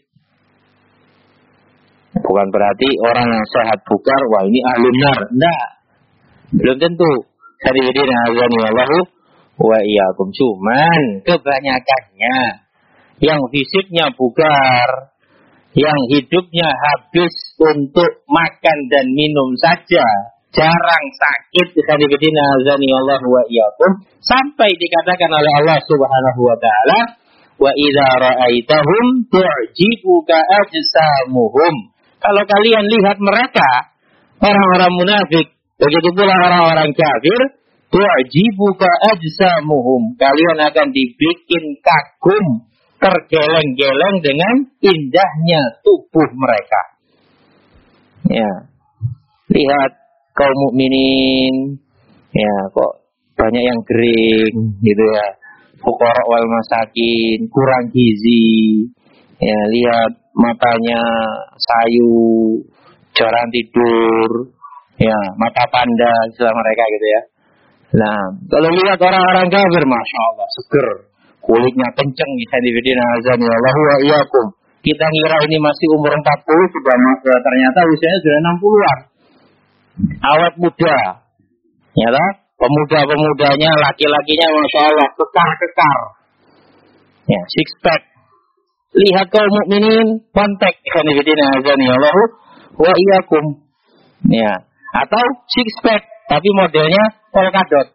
Bukan berarti orang yang sehat bugar, wah ini ahlun nar. Enggak. Belum tentu. Hadirin azani wallahu wa iyyakum. Cuman kebanyakannya yang fisiknya bugar, yang hidupnya habis untuk makan dan minum saja, jarang sakit, hadirin azani wallahu wa iyyakum, sampai dikatakan oleh Allah Subhanahu wa taala, wa idza ra'aitahum tu'jibuka ajsamuhum. Kalau kalian lihat mereka, orang-orang munafik, begitu pula orang-orang kafir, tu'jibuka ajsamuhum, kalian akan dibikin kagum, tergeleng-geleng dengan indahnya tubuh mereka. Ya, lihat kaum mukminin, ya kok banyak yang kering, gitu ya, fuqara wal masakin, kurang gizi. Ya, lihat matanya sayu, jarang tidur, ya, mata panda istilah mereka gitu ya. Nah, kalau lihat orang-orang kafir, masya Allah, seger, kulitnya kenceng, hadirin azani wallahu wa iyyakum. Kita ngira ini masih umur empat puluh, sudah ternyata usianya sudah enam puluhan. Awet muda, ya tak? Pemuda-pemudanya, laki-lakinya masya Allah, kekar-kekar, ya, six pack. Lihat kaum mukminin, kontak, hadirin azani wallahu wa iyyakum. Ya, atau six pack tapi modelnya polkadot.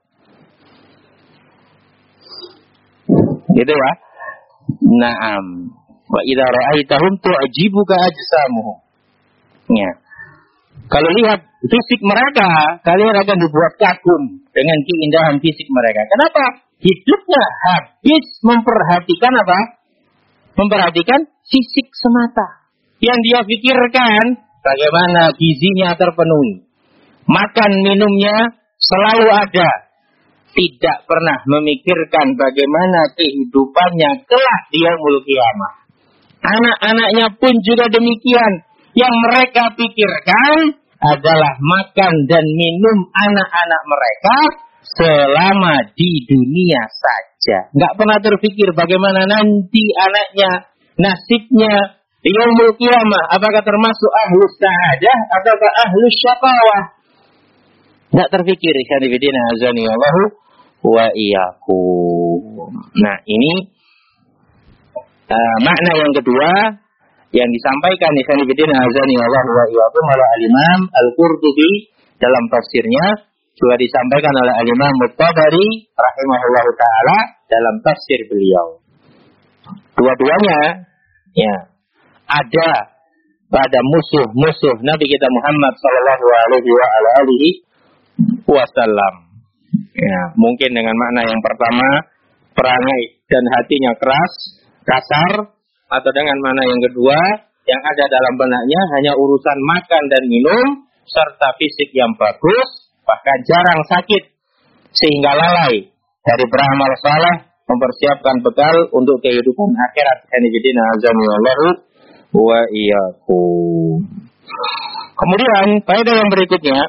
Gitu ya. Naam. Wa idza ra'aitahum tu'jibuka ajsamuhum. Ya. Kalau lihat fisik mereka, kalian akan dibuat kagum dengan keindahan fisik mereka. Kenapa? Hidupnya habis memperhatikan apa? Memperhatikan fisik semata. Yang dia pikirkan bagaimana gizinya terpenuhi, makan minumnya selalu ada, tidak pernah memikirkan bagaimana kehidupannya kelak di yaumul qiyamah. Anak-anaknya pun juga demikian. Yang mereka pikirkan adalah makan dan minum anak-anak mereka selama di dunia saja. Nggak pernah terpikir bagaimana nanti anaknya, nasibnya di yaumul qiyamah. Apakah termasuk ahlus sa'adah ataukah ahlus syaqawah? Nggak terpikir. Ikhwan fillah azani Allahu wa iyyakum. Nah, ini uh, makna yang kedua yang disampaikan ikhwan fillah azani Allahu wa iyyakum oleh Al-Imam Al-Qurtubi dalam tafsirnya, juga disampaikan oleh Al-Imam At-Tabari rahimahullahu taala dalam tafsir beliau. Dua-duanya ya ada pada musuh-musuh Nabi kita Muhammad sallallahu alaihi wa alihi wasallam. Ya, mungkin dengan makna yang pertama perangai dan hatinya keras, kasar, atau dengan makna yang kedua yang ada dalam benaknya hanya urusan makan dan minum serta fisik yang bagus, bahkan jarang sakit sehingga lalai dari beramal saleh, mempersiapkan bekal untuk kehidupan akhirat. Hanifidina azamillahu wa iyyakum. Kemudian faedah yang berikutnya,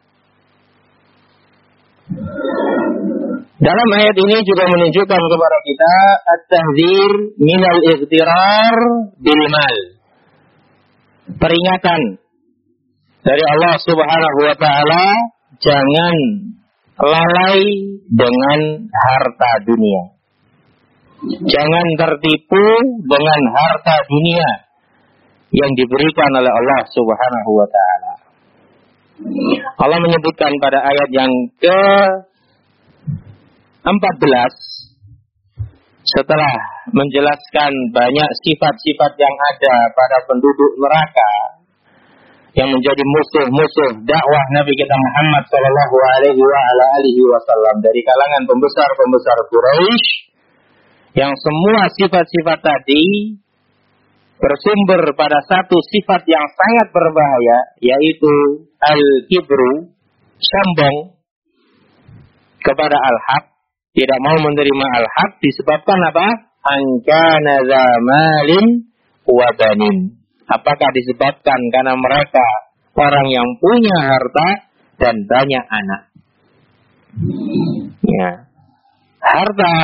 dalam ayat ini juga menunjukkan kepada kita at-tahdzir minal ightirar bil mal. Peringatan dari Allah Subhanahu wa taala, jangan lalai dengan harta dunia. Jangan tertipu dengan harta dunia yang diberikan oleh Allah Subhanahu wa taala. Allah menyebutkan pada ayat yang ke empat belas setelah menjelaskan banyak sifat-sifat yang ada pada penduduk neraka yang menjadi musuh-musuh dakwah Nabi kita Muhammad sallallahu alaihi wasallam dari kalangan pembesar-pembesar Quraisy, yang semua sifat-sifat tadi bersumber pada satu sifat yang sangat berbahaya, yaitu al-kibru, sombong kepada al-haq, tidak mau menerima al-haq disebabkan apa? Angkana zamalin wa banin. Apakah disebabkan karena mereka orang yang punya harta dan banyak anak? Ya. Harta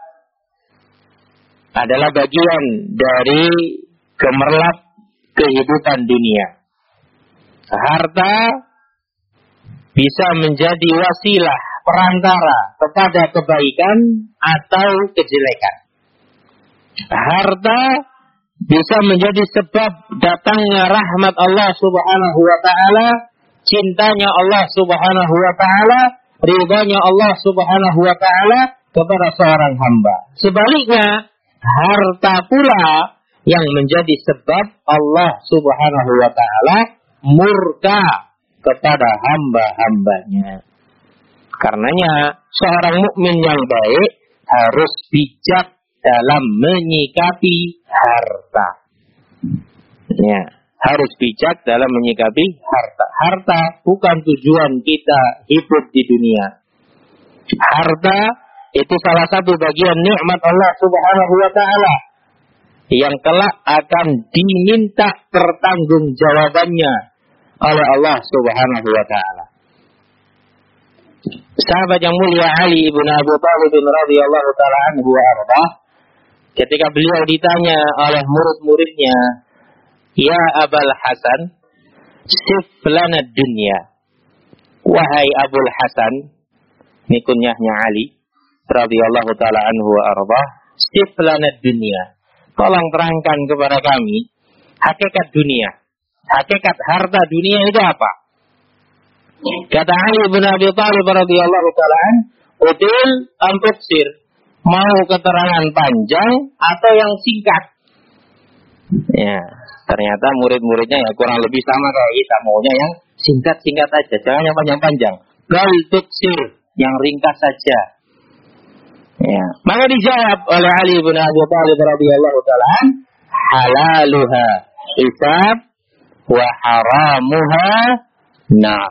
adalah bagian dari gemerlap kehidupan dunia. Harta bisa menjadi wasilah perantara kepada kebaikan atau kejelekan. Harta bisa menjadi sebab datangnya rahmat Allah Subhanahu wa taala, cintanya Allah Subhanahu wa taala, ridhanya Allah Subhanahu wa taala kepada seorang hamba. Sebaliknya, harta pula yang menjadi sebab Allah Subhanahu wa taala murka kepada hamba-hambanya. Karenanya seorang mukmin yang baik harus bijak dalam menyikapi harta. Ya, harus bijak dalam menyikapi harta. Harta bukan tujuan kita hidup di dunia. Harta itu salah satu bagian nikmat Allah Subhanahu wa taala yang kelak akan diminta pertanggungjawabannya oleh Allah Subhanahu wa taala. Sahabat yang mulia Ali bin Abi Thalib radhiyallahu taala anhu wa ardhah, ketika beliau ditanya oleh murid-muridnya, "Ya Abul Hasan, sif lana dunya." Wahai Abul Hasan, ini kunyahnya Ali radhiyallahu taala anhu wa ardhah, sif lana dunya. Tolong terangkan kepada kami hakikat dunia. Hakikat harta dunia itu apa? Kata Ali bin Abi Thalib radhiyallahu taala an, "Util am tuksir." Mau keterangan panjang atau yang singkat? Ya, ternyata murid-muridnya ya kurang lebih sama kayak kita, maunya yang singkat-singkat aja, jangan yang panjang-panjang. Gal tuksir, yang ringkas saja. Ya, maka dijawab oleh Ali bin Abi Thalib radhiyallahu taala an, "Halaluha hisab wa haramuha nar."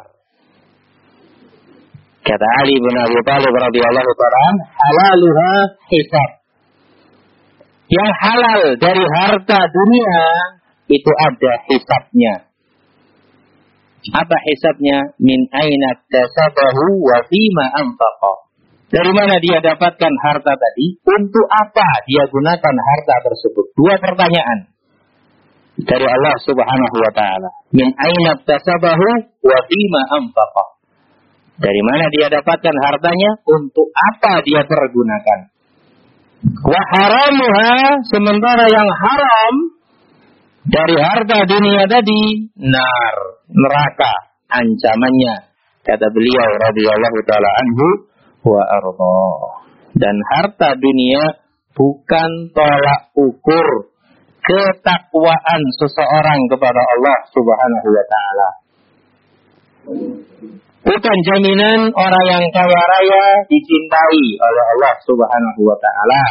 Kata Ali bin Abi Thalib radhiyallahu taala an, "Halaluha hisab." Yang halal dari harta dunia itu ada hisabnya. Apa hisabnya? Min aina tasabahu wa fima anfaqa. Dari mana dia dapatkan harta tadi? Untuk apa dia gunakan harta tersebut? Dua pertanyaan dari Allah Subhanahu wa taala. Min aina tasabahu wa fima anfaqa. Dari mana dia dapatkan hartanya? Untuk apa dia pergunakan? Wa haramuha, sementara yang haram dari harta dunia tadi, nar, neraka, ancamannya. Kata beliau radhiyallahu taala anhu wa arda. Dan harta dunia bukan tolak ukur ketakwaan seseorang kepada Allah Subhanahu wa taala. Bukan jaminan orang yang kaya raya dicintai oleh Allah Subhanahu wa taala.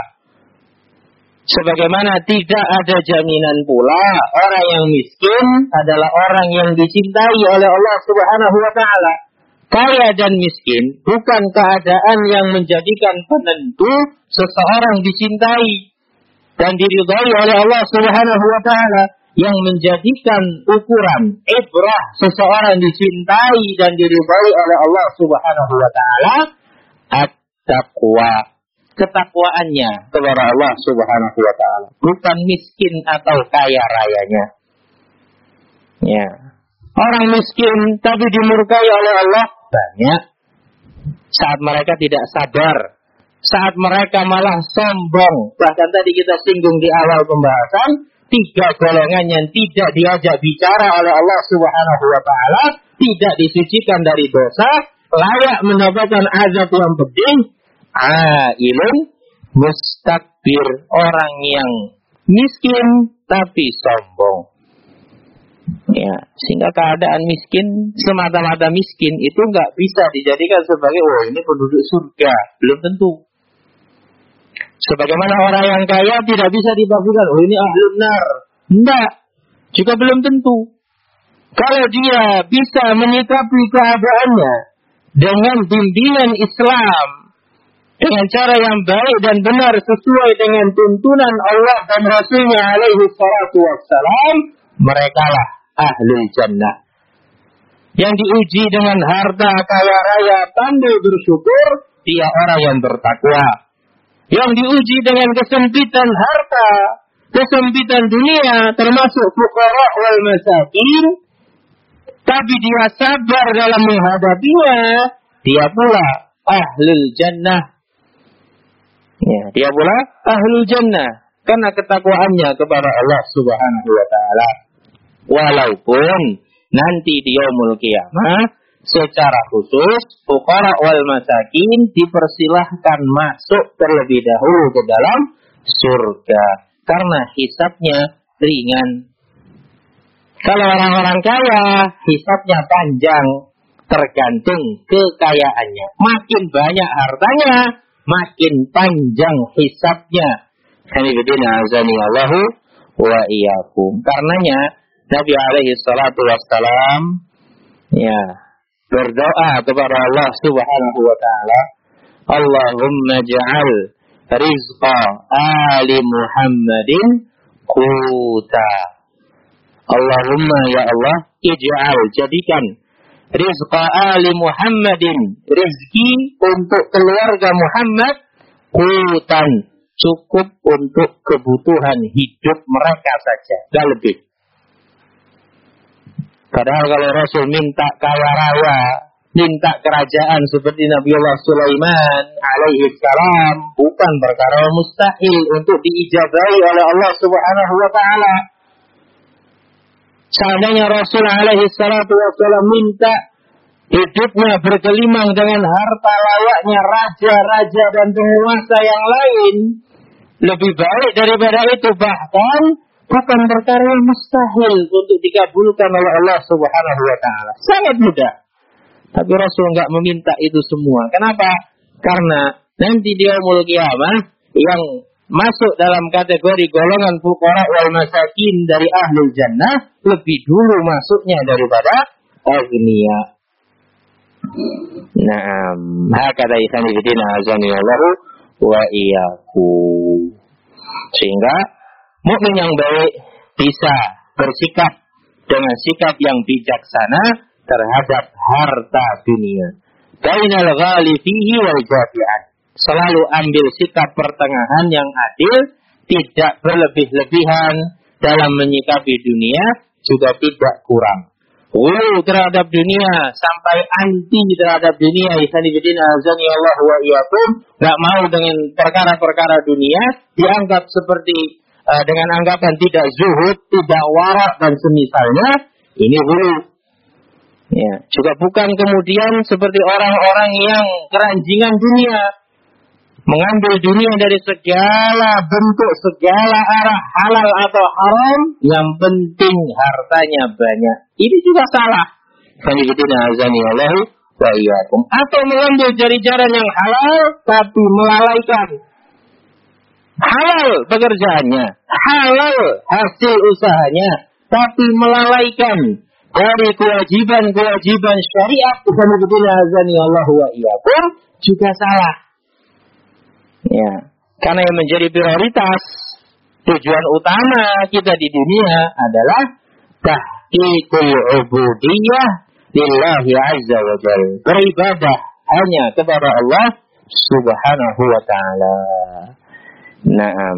Sebagaimana tidak ada jaminan pula orang yang miskin adalah orang yang dicintai oleh Allah Subhanahu wa taala. Kaya dan miskin bukan keadaan yang menjadikan penentu seseorang dicintai dan diridhai oleh Allah Subhanahu wa taala. Yang menjadikan ukuran ibrah seseorang dicintai dan diridhai oleh Allah Subhanahu wa taala at-taqwa, ketakwaannya kepada Allah Subhanahu wa taala, bukan miskin atau kaya rayanya. Ya. Orang miskin tapi dimurkai oleh Allah banyak. Saat mereka tidak sadar, saat mereka malah sombong. Bahkan tadi kita singgung di awal pembahasan, tiga golongan yang tidak diajak bicara oleh Allah Subhanahu wa taala, tidak disucikan dari dosa, layak mendapatkan azab yang pedih. Ailun mustakbir, orang yang miskin tapi sombong. Ya, sehingga keadaan miskin, semata-mata miskin itu nggak bisa dijadikan sebagai oh ini penduduk surga, belum tentu. Sebagaimana orang yang kaya tidak bisa dipastikan, oh ini ahlun nar. Tidak, juga belum tentu. Kalau dia bisa menyikapi keadaannya dengan bimbingan Islam, dengan cara yang baik dan benar sesuai dengan tuntunan Allah dan Rasulnya alaihi salatu wassalam, merekalah ahlul jannah. Yang diuji dengan harta kaya raya, pandai bersyukur, dia orang yang bertakwa. Yang diuji dengan kesempitan harta, kesempitan dunia, termasuk fuqara wal masakin, tapi dia sabar dalam menghadapinya, dia pula ahlul jannah. Ya, dia pula ahlul jannah karena ketakwaannya kepada Allah Subhanahu wa taala. Walaupun nanti di yaumul qiyamah secara khusus fuqara wal masakin dipersilahkan masuk terlebih dahulu ke dalam surga karena hisabnya ringan. Kalau orang-orang kaya hisabnya panjang, tergantung kekayaannya. Makin banyak hartanya, makin panjang hisabnya. Hanifidina azani Allahu wa iyyakum. Karenanya Nabi alaihi salatu wassalam ya berdoa kepada Allah Subhanahu wa taala, Allahumma ja'al rizqa ali Muhammadin quta. Allahumma ya Allah, ij'al, jadikan rizqa ali Muhammadin, rezeki untuk keluarga Muhammad, qutan, cukup untuk kebutuhan hidup mereka saja, gak lebih. Padahal kalau Rasul minta kaya raya, minta kerajaan seperti Nabiullah Sulaiman alaihi salam, bukan perkara mustahil untuk diijabahi oleh Allah Subhanahu wa taala. Seandainya Rasul alaihi salatu wasallam minta hidupnya bergelimang dengan harta layaknya raja-raja dan penguasa yang lain, lebih baik daripada itu, bahkan bukan perkara yang mustahil untuk dikabulkan oleh Allah Subhanahu wa taala. Sangat mudah. Tapi Rasul enggak meminta itu semua. Kenapa? Karena nanti di yaumul qiyamah yang masuk dalam kategori golongan fuqara wal masakin dari ahlul jannah lebih dulu masuknya daripada agniya. Naam, hakada ikhwan fillah azani Allah wa iyyakum. Sehingga mukmin yang baik bisa bersikap dengan sikap yang bijaksana terhadap harta dunia. Bainal ghali fihi wal jafi'an. Selalu ambil sikap pertengahan yang adil, tidak berlebih-lebihan dalam menyikapi dunia, juga tidak kurang. Ulu terhadap dunia sampai anti terhadap dunia. Isanibidin azani Allah wa iyyakum. Enggak mau dengan perkara-perkara dunia, dianggap seperti uh, dengan anggapan tidak zuhud, tidak warak dan semisalnya. Ini ulu. Ya, juga bukan kemudian seperti orang-orang yang keranjingan dunia, mengambil dunia dari segala bentuk, segala arah, halal atau haram, yang penting hartanya banyak. Ini juga salah. Atau mengambil dari jalan yang halal, tapi melalaikan. Halal pekerjaannya, halal hasil usahanya, tapi melalaikan dari kewajiban-kewajiban syariat. Juga salah. Ya, karena yang menjadi prioritas, tujuan utama kita di dunia adalah tahqiqul ubudiyah lillahi azza wa jalla. Beribadah hanya kepada Allah subhanahu wa ta'ala. Naam.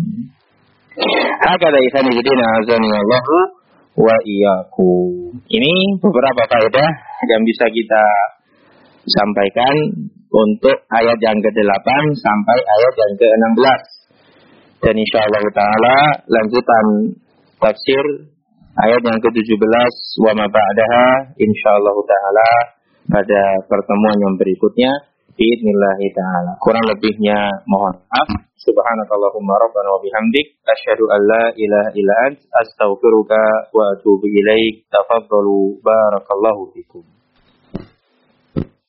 Hakada ikhwani fillah azani Allah wa iyyakum. Ini beberapa faedah yang bisa kita sampaikan untuk ayat yang kedelapan sampai ayat yang keenam belas. Dan insyaallah taala lanjutan tafsir ayat yang ketujuh belas wa ma ba'daha insyaallah taala pada pertemuan yang berikutnya biidznillah taala. Kurang lebihnya mohon maaf. Subhanakallahumma rabbana wa bihamdik asyhadu an la ilaha illa ant astaghfiruka wa atubu ilaik. Tafaddalu barakallahu fikum.